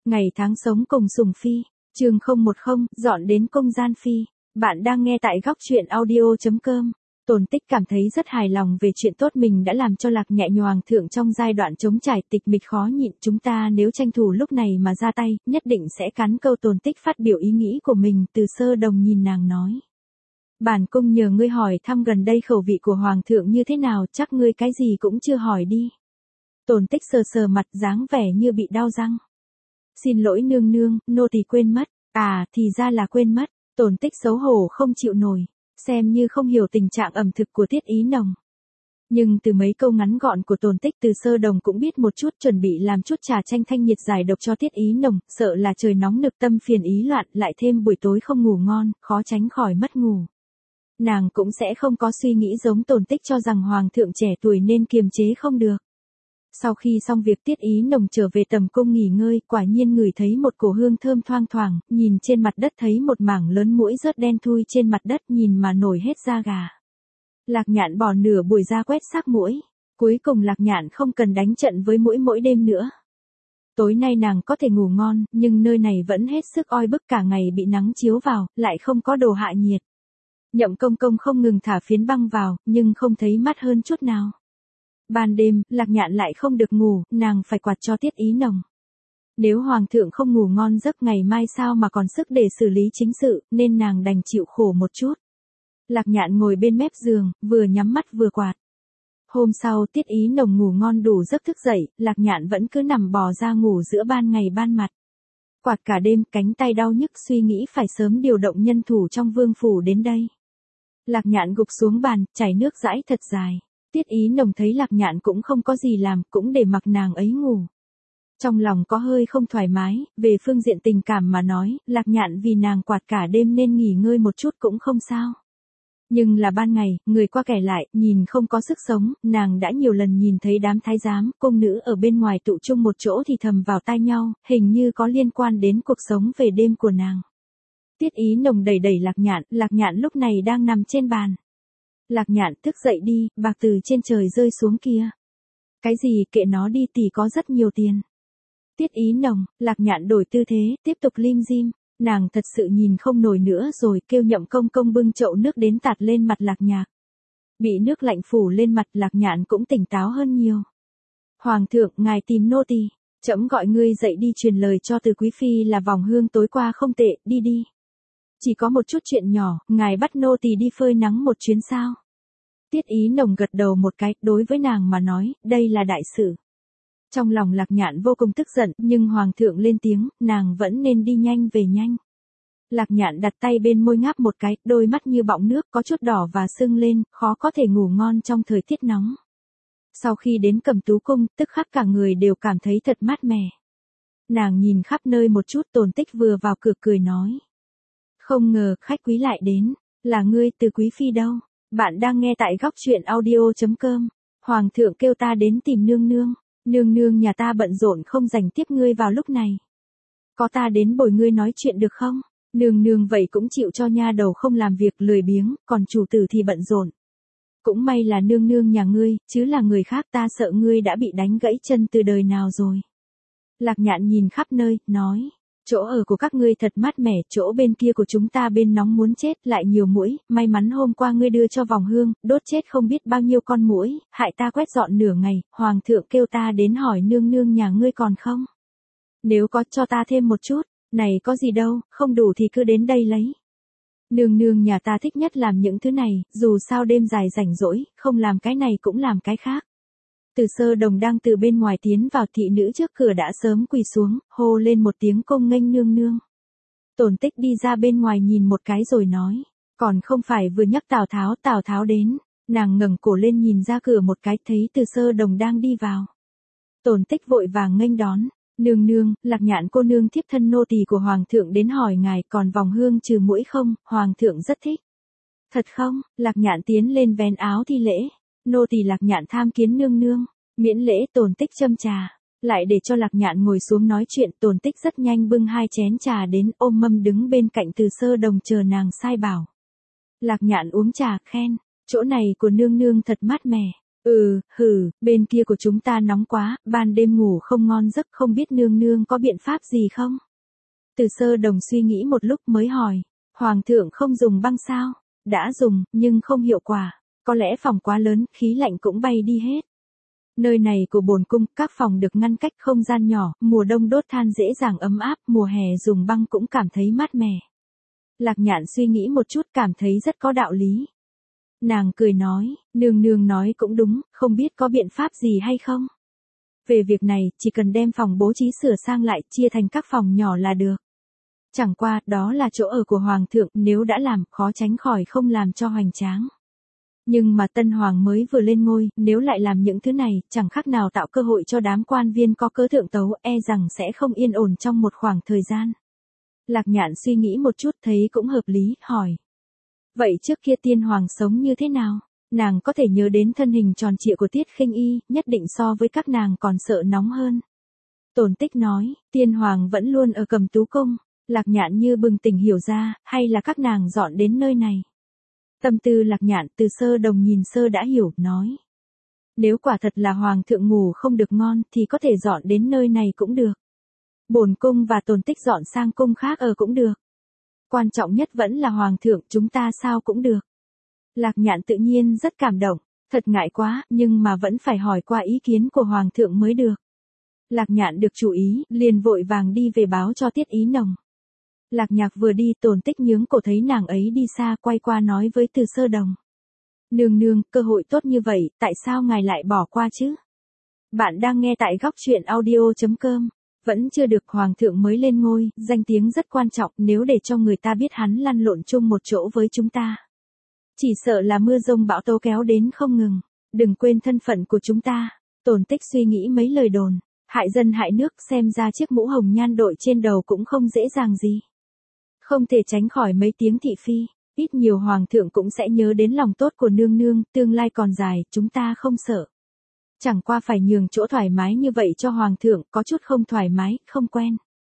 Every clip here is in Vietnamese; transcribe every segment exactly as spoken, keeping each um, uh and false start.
Ngày tháng sống cùng Sùng Phi, chương không một không, dọn đến cung Gian Phi. Bạn đang nghe tại góc truyện audio chấm com. Tồn Tích cảm thấy rất hài lòng về chuyện tốt mình đã làm cho Lạc Nhẹ Nhoàng thượng trong giai đoạn chống trải tịch mịch khó nhịn. Chúng ta nếu tranh thủ lúc này mà ra tay, nhất định sẽ cắn câu. Tồn Tích phát biểu ý nghĩ của mình. Từ Sơ Đồng nhìn nàng nói: Bản cung nhờ ngươi hỏi thăm gần đây khẩu vị của hoàng thượng như thế nào, chắc ngươi cái gì cũng chưa hỏi đi. Tồn Tích sờ sờ mặt, dáng vẻ như bị đau răng. Xin lỗi nương nương, nô tỳ quên mất. À, thì ra là quên mất. Tồn Tích xấu hổ không chịu nổi, xem như không hiểu tình trạng ẩm thực của Tiết Ý Nồng. Nhưng từ mấy câu ngắn gọn của Tồn Tích, Từ Sơ Đồng cũng biết một chút, chuẩn bị làm chút trà chanh thanh nhiệt giải độc cho Tiết Ý Nồng, sợ là trời nóng nực tâm phiền ý loạn, lại thêm buổi tối không ngủ ngon, khó tránh khỏi mất ngủ. Nàng cũng sẽ không có suy nghĩ giống Tồn Tích cho rằng hoàng thượng trẻ tuổi nên kiềm chế không được. Sau khi xong việc, Tiết Ý Nồng trở về tầm cung nghỉ ngơi, quả nhiên ngửi thấy một cổ hương thơm thoang thoảng, nhìn trên mặt đất thấy một mảng lớn muỗi rớt đen thui trên mặt đất, nhìn mà nổi hết da gà. Lạc Nhạn bỏ nửa buổi ra quét xác muỗi, cuối cùng Lạc Nhạn không cần đánh trận với muỗi mỗi đêm nữa. Tối nay nàng có thể ngủ ngon, nhưng nơi này vẫn hết sức oi bức, cả ngày bị nắng chiếu vào, lại không có đồ hạ nhiệt. Nhậm Công Công không ngừng thả phiến băng vào, nhưng không thấy mát hơn chút nào. Ban đêm, Lạc Nhạn lại không được ngủ, nàng phải quạt cho Tiết Ý Nồng. Nếu hoàng thượng không ngủ ngon giấc ngày mai sao mà còn sức để xử lý chính sự, nên nàng đành chịu khổ một chút. Lạc Nhạn ngồi bên mép giường, vừa nhắm mắt vừa quạt. Hôm sau, Tiết Ý Nồng ngủ ngon đủ giấc thức dậy, Lạc Nhạn vẫn cứ nằm bò ra ngủ giữa ban ngày ban mặt. Quạt cả đêm, cánh tay đau nhức, suy nghĩ phải sớm điều động nhân thủ trong vương phủ đến đây. Lạc Nhạn gục xuống bàn, chảy nước dãi thật dài. Tiết Ý Nồng thấy Lạc Nhạn cũng không có gì làm, cũng để mặc nàng ấy ngủ. Trong lòng có hơi không thoải mái, về phương diện tình cảm mà nói, Lạc Nhạn vì nàng quạt cả đêm nên nghỉ ngơi một chút cũng không sao. Nhưng là ban ngày, người qua kẻ lại, nhìn không có sức sống, nàng đã nhiều lần nhìn thấy đám thái giám, cung nữ ở bên ngoài tụ chung một chỗ thì thầm vào tai nhau, hình như có liên quan đến cuộc sống về đêm của nàng. Tiết Ý Nồng đẩy đẩy Lạc Nhạn, Lạc Nhạn lúc này đang nằm trên bàn. Lạc Nhạn, thức dậy đi, bạc từ trên trời rơi xuống kia. Cái gì, kệ nó đi, tỷ có rất nhiều tiền. Tiết Ý Nồng, Lạc Nhạn đổi tư thế, tiếp tục lim dim. Nàng thật sự nhìn không nổi nữa rồi, kêu Nhậm Công Công bưng chậu nước đến tạt lên mặt Lạc Nhạc. Bị nước lạnh phủ lên mặt, Lạc Nhạn cũng tỉnh táo hơn nhiều. Hoàng thượng, ngài tìm nô tỳ. Trẫm gọi ngươi dậy đi truyền lời cho Từ Quý Phi là vòng hương tối qua không tệ, đi đi. Chỉ có một chút chuyện nhỏ, ngài bắt nô tỳ đi phơi nắng một chuyến sao? Tiết Ý Nồng gật đầu một cái, đối với nàng mà nói, đây là đại sự. Trong lòng Lạc Nhạn vô cùng tức giận, nhưng hoàng thượng lên tiếng, nàng vẫn nên đi nhanh về nhanh. Lạc Nhạn đặt tay bên môi ngáp một cái, đôi mắt như bọng nước, có chút đỏ và sưng lên, khó có thể ngủ ngon trong thời tiết nóng. Sau khi đến Cẩm Tú Cung, tức khắc cả người đều cảm thấy thật mát mẻ. Nàng nhìn khắp nơi một chút, Tồn Tích vừa vào cửa cười nói: Không ngờ, khách quý lại đến, là ngươi, Từ Quý Phi đâu? Bạn đang nghe tại góc truyện audio chấm com. Hoàng thượng kêu ta đến tìm nương nương, nương nương nhà ta bận rộn không rảnh tiếp ngươi vào lúc này. Có ta đến bồi ngươi nói chuyện được không? Nương nương vậy cũng chịu cho nha đầu không làm việc lười biếng, còn chủ tử thì bận rộn. Cũng may là nương nương nhà ngươi, chứ là người khác ta sợ ngươi đã bị đánh gãy chân từ đời nào rồi. Lạc Nhạn nhìn khắp nơi, nói: Chỗ ở của các ngươi thật mát mẻ, chỗ bên kia của chúng ta bên nóng muốn chết, lại nhiều muỗi, may mắn hôm qua ngươi đưa cho vòng hương, đốt chết không biết bao nhiêu con muỗi, hại ta quét dọn nửa ngày, hoàng thượng kêu ta đến hỏi nương nương nhà ngươi còn không? Nếu có cho ta thêm một chút, này có gì đâu, không đủ thì cứ đến đây lấy. Nương nương nhà ta thích nhất làm những thứ này, dù sao đêm dài rảnh rỗi, không làm cái này cũng làm cái khác. Từ Sơ Đồng đang từ bên ngoài tiến vào, thị nữ trước cửa đã sớm quỳ xuống, hô lên một tiếng cung nghênh nương nương. Tồn Tích đi ra bên ngoài nhìn một cái rồi nói: Còn không phải vừa nhắc Tào Tháo, Tào Tháo đến. Nàng ngẩng cổ lên nhìn ra cửa một cái, thấy Từ Sơ Đồng đang đi vào. Tồn Tích vội vàng nghênh đón: Nương nương, Lạc Nhạn cô nương thiếp thân nô tỳ của hoàng thượng đến hỏi ngài còn vòng hương trừ muỗi không, hoàng thượng rất thích. Thật không? Lạc Nhạn tiến lên vén áo thi lễ. Nô tỳ Lạc Nhạn tham kiến nương nương. Miễn lễ. Tồn Tích châm trà, lại để cho Lạc Nhạn ngồi xuống nói chuyện. Tồn Tích rất nhanh bưng hai chén trà đến, ôm mâm đứng bên cạnh Từ Sơ Đồng chờ nàng sai bảo. Lạc Nhạn uống trà, khen: Chỗ này của nương nương thật mát mẻ. Ừ, hừ, bên kia của chúng ta nóng quá, ban đêm ngủ không ngon giấc, không biết nương nương có biện pháp gì không? Từ Sơ Đồng suy nghĩ một lúc mới hỏi, Hoàng thượng không dùng băng sao? Đã dùng, nhưng không hiệu quả. Có lẽ phòng quá lớn, khí lạnh cũng bay đi hết. Nơi này của bổn cung, các phòng được ngăn cách không gian nhỏ, mùa đông đốt than dễ dàng ấm áp, mùa hè dùng băng cũng cảm thấy mát mẻ. Lạc Nhạn suy nghĩ một chút cảm thấy rất có đạo lý. Nàng cười nói, nương nương nói cũng đúng, không biết có biện pháp gì hay không? Về việc này, chỉ cần đem phòng bố trí sửa sang lại, chia thành các phòng nhỏ là được. Chẳng qua, đó là chỗ ở của Hoàng thượng, nếu đã làm, khó tránh khỏi không làm cho hoành tráng. Nhưng mà Tân Hoàng mới vừa lên ngôi, nếu lại làm những thứ này, chẳng khác nào tạo cơ hội cho đám quan viên có cớ thượng tấu, e rằng sẽ không yên ổn trong một khoảng thời gian. Lạc Nhạn suy nghĩ một chút thấy cũng hợp lý, hỏi. Vậy trước kia Tiên Hoàng sống như thế nào? Nàng có thể nhớ đến thân hình tròn trịa của Tiết Khinh Y, nhất định so với các nàng còn sợ nóng hơn. Tồn Tích nói, Tiên Hoàng vẫn luôn ở Cầm Tú Cung. Lạc Nhạn như bừng tỉnh hiểu ra, hay là các nàng dọn đến nơi này. Tâm tư Lạc Nhạn Từ Sơ Đồng nhìn sơ đã hiểu, nói. Nếu quả thật là Hoàng thượng ngủ không được ngon thì có thể dọn đến nơi này cũng được. Bổn cung và Tồn Tích dọn sang cung khác ở cũng được. Quan trọng nhất vẫn là Hoàng thượng, chúng ta sao cũng được. Lạc Nhạn tự nhiên rất cảm động, thật ngại quá, nhưng mà vẫn phải hỏi qua ý kiến của Hoàng thượng mới được. Lạc Nhạn được chủ ý, liền vội vàng đi về báo cho Tiết Ý Nồng. Lạc Nhạc vừa đi, Tồn Tích nhướng cổ thấy nàng ấy đi xa, quay qua nói với Từ Sơ Đồng. Nương nương, cơ hội tốt như vậy, tại sao ngài lại bỏ qua chứ? Bạn đang nghe tại góc truyện audio chấm com. Vẫn chưa được, Hoàng thượng mới lên ngôi, danh tiếng rất quan trọng, nếu để cho người ta biết hắn lăn lộn chung một chỗ với chúng ta. Chỉ sợ là mưa rông bão tố kéo đến không ngừng. Đừng quên thân phận của chúng ta. Tồn Tích suy nghĩ mấy lời đồn. Hại dân hại nước, xem ra chiếc mũ hồng nhan đội trên đầu cũng không dễ dàng gì. Không thể tránh khỏi mấy tiếng thị phi, ít nhiều Hoàng thượng cũng sẽ nhớ đến lòng tốt của nương nương, tương lai còn dài, chúng ta không sợ. Chẳng qua phải nhường chỗ thoải mái như vậy cho Hoàng thượng, có chút không thoải mái, không quen.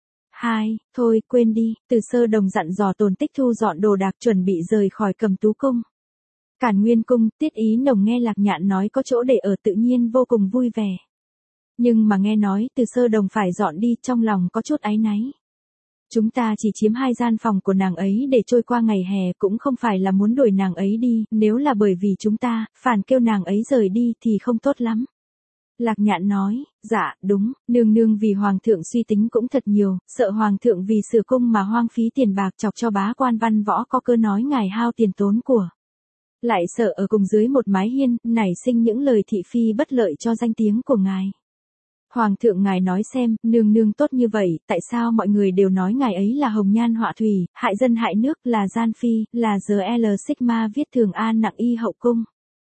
Hai, thôi, quên đi, Từ Sơ Đồng dặn dò Tồn Tích thu dọn đồ đạc chuẩn bị rời khỏi Cầm Tú Cung. Càn Nguyên Cung, Tiết Ý Nồng nghe Lạc Nhạn nói có chỗ để ở tự nhiên vô cùng vui vẻ. Nhưng mà nghe nói Từ Sơ Đồng phải dọn đi, trong lòng có chút áy náy. Chúng ta chỉ chiếm hai gian phòng của nàng ấy để trôi qua ngày hè, cũng không phải là muốn đuổi nàng ấy đi, nếu là bởi vì chúng ta, phản kêu nàng ấy rời đi thì không tốt lắm. Lạc Nhạn nói, dạ, đúng, nương nương vì Hoàng thượng suy tính cũng thật nhiều, sợ Hoàng thượng vì sửa cung mà hoang phí tiền bạc chọc cho bá quan văn võ có cơ nói ngài hao tiền tốn của. Lại sợ ở cùng dưới một mái hiên, nảy sinh những lời thị phi bất lợi cho danh tiếng của ngài. Hoàng thượng ngài nói xem, nương nương tốt như vậy, tại sao mọi người đều nói ngài ấy là hồng nhan họa thủy, hại dân hại nước, là gian phi, là giê lờ Sigma viết thường an nặng y hậu cung.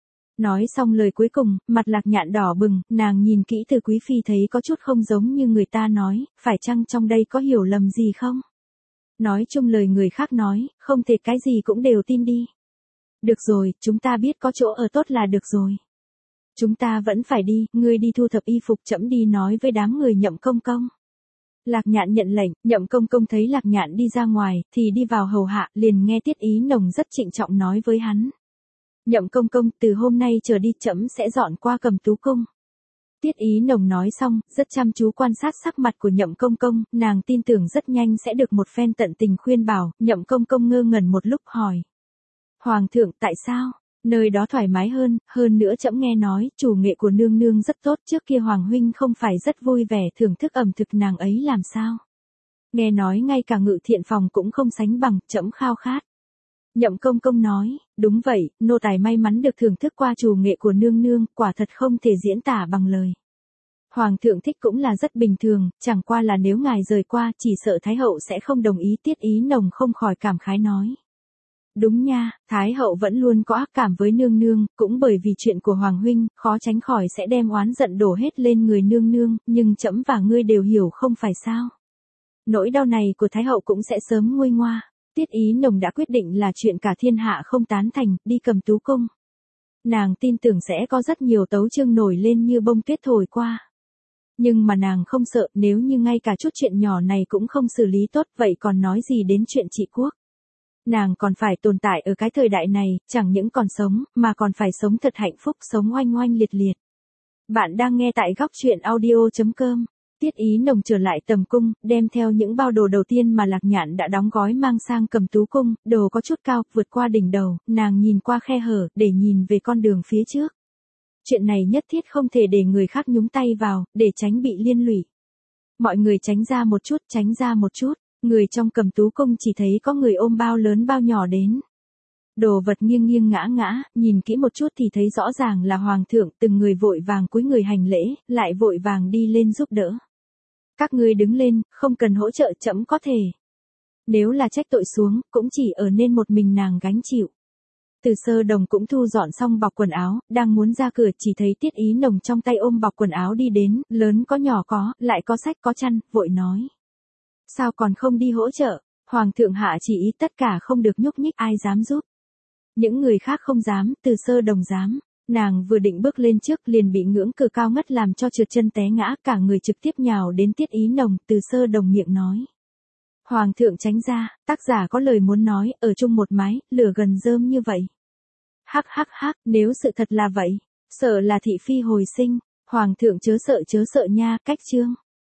Nói xong lời cuối cùng, mặt Lạc Nhạn đỏ bừng, nàng nhìn kỹ Từ Quý Phi thấy có chút không giống như người ta nói, phải chăng trong đây có hiểu lầm gì không? Nói chung lời người khác nói, không thể cái gì cũng đều tin đi. Được rồi, chúng ta biết có chỗ ở tốt là được rồi. Chúng ta vẫn phải đi, ngươi đi thu thập y phục, trẫm đi nói với đám người Nhậm Công Công. Lạc Nhạn nhận lệnh, Nhậm Công Công thấy Lạc Nhạn đi ra ngoài, thì đi vào hầu hạ, liền nghe Tiết Ý Nồng rất trịnh trọng nói với hắn. Nhậm Công Công, từ hôm nay trở đi trẫm sẽ dọn qua Cầm Tú Cung. Tiết Ý Nồng nói xong, rất chăm chú quan sát sắc mặt của Nhậm Công Công, nàng tin tưởng rất nhanh sẽ được một phen tận tình khuyên bảo, Nhậm Công Công ngơ ngẩn một lúc hỏi. Hoàng thượng, tại sao? Nơi đó thoải mái hơn, hơn nữa trẫm nghe nói, chủ nghệ của nương nương rất tốt, trước kia Hoàng huynh không phải rất vui vẻ thưởng thức ẩm thực nàng ấy làm sao? Nghe nói ngay cả ngự thiện phòng cũng không sánh bằng, trẫm khao khát. Nhậm Công Công nói, đúng vậy, nô tài may mắn được thưởng thức qua chủ nghệ của nương nương, quả thật không thể diễn tả bằng lời. Hoàng thượng thích cũng là rất bình thường, chẳng qua là nếu ngài rời qua, chỉ sợ Thái hậu sẽ không đồng ý. Tiết Ý Nồng không khỏi cảm khái nói. Đúng nha, Thái hậu vẫn luôn có ác cảm với nương nương, cũng bởi vì chuyện của Hoàng huynh, khó tránh khỏi sẽ đem oán giận đổ hết lên người nương nương, nhưng trẫm và ngươi đều hiểu không phải sao. Nỗi đau này của Thái hậu cũng sẽ sớm nguôi ngoa. Tiết Ý Nồng đã quyết định là chuyện cả thiên hạ không tán thành, đi Cầm Tú Cung. Nàng tin tưởng sẽ có rất nhiều tấu chương nổi lên như bông tuyết thổi qua. Nhưng mà nàng không sợ, nếu như ngay cả chút chuyện nhỏ này cũng không xử lý tốt, vậy còn nói gì đến chuyện trị quốc. Nàng còn phải tồn tại ở cái thời đại này, chẳng những còn sống, mà còn phải sống thật hạnh phúc, sống oanh oanh liệt liệt. Bạn đang nghe tại góc chuyện audio chấm com. Tiết Ý Nồng trở lại tầm cung, đem theo những bao đồ đầu tiên mà Lạc Nhạn đã đóng gói mang sang Cầm Tú cung, đồ có chút cao, vượt qua đỉnh đầu, nàng nhìn qua khe hở, để nhìn về con đường phía trước. Chuyện này nhất thiết không thể để người khác nhúng tay vào, để tránh bị liên lụy. Mọi người tránh ra một chút, tránh ra một chút, người trong Cầm Tú cung chỉ thấy có người ôm bao lớn bao nhỏ đến. Đồ vật nghiêng nghiêng ngã ngã, nhìn kỹ một chút thì thấy rõ ràng là hoàng thượng, từng người vội vàng cúi người hành lễ, lại vội vàng đi lên giúp đỡ. Các ngươi đứng lên, không cần hỗ trợ, trẫm có thể. Nếu là trách tội xuống, cũng chỉ ở nên một mình nàng gánh chịu. Từ Sơ Đồng cũng thu dọn xong bọc quần áo, đang muốn ra cửa chỉ thấy Tiết Ý Nồng trong tay ôm bọc quần áo đi đến, lớn có nhỏ có, lại có sách có chăn, vội nói. Sao còn không đi hỗ trợ, hoàng thượng hạ chỉ ý tất cả không được nhúc nhích, ai dám giúp. Những người khác không dám, Từ Sơ Đồng dám. Nàng vừa định bước lên trước liền bị ngưỡng cửa cao ngất làm cho trượt chân té ngã, cả người trực tiếp nhào đến Tiết Ý Nồng. Từ Sơ Đồng miệng nói. Hoàng thượng tránh ra, tác giả có lời muốn nói, ở chung một mái, lửa gần rơm như vậy. Hắc hắc hắc, nếu sự thật là vậy, sợ là thị phi hồi sinh, hoàng thượng chớ sợ chớ sợ nha, cách chương.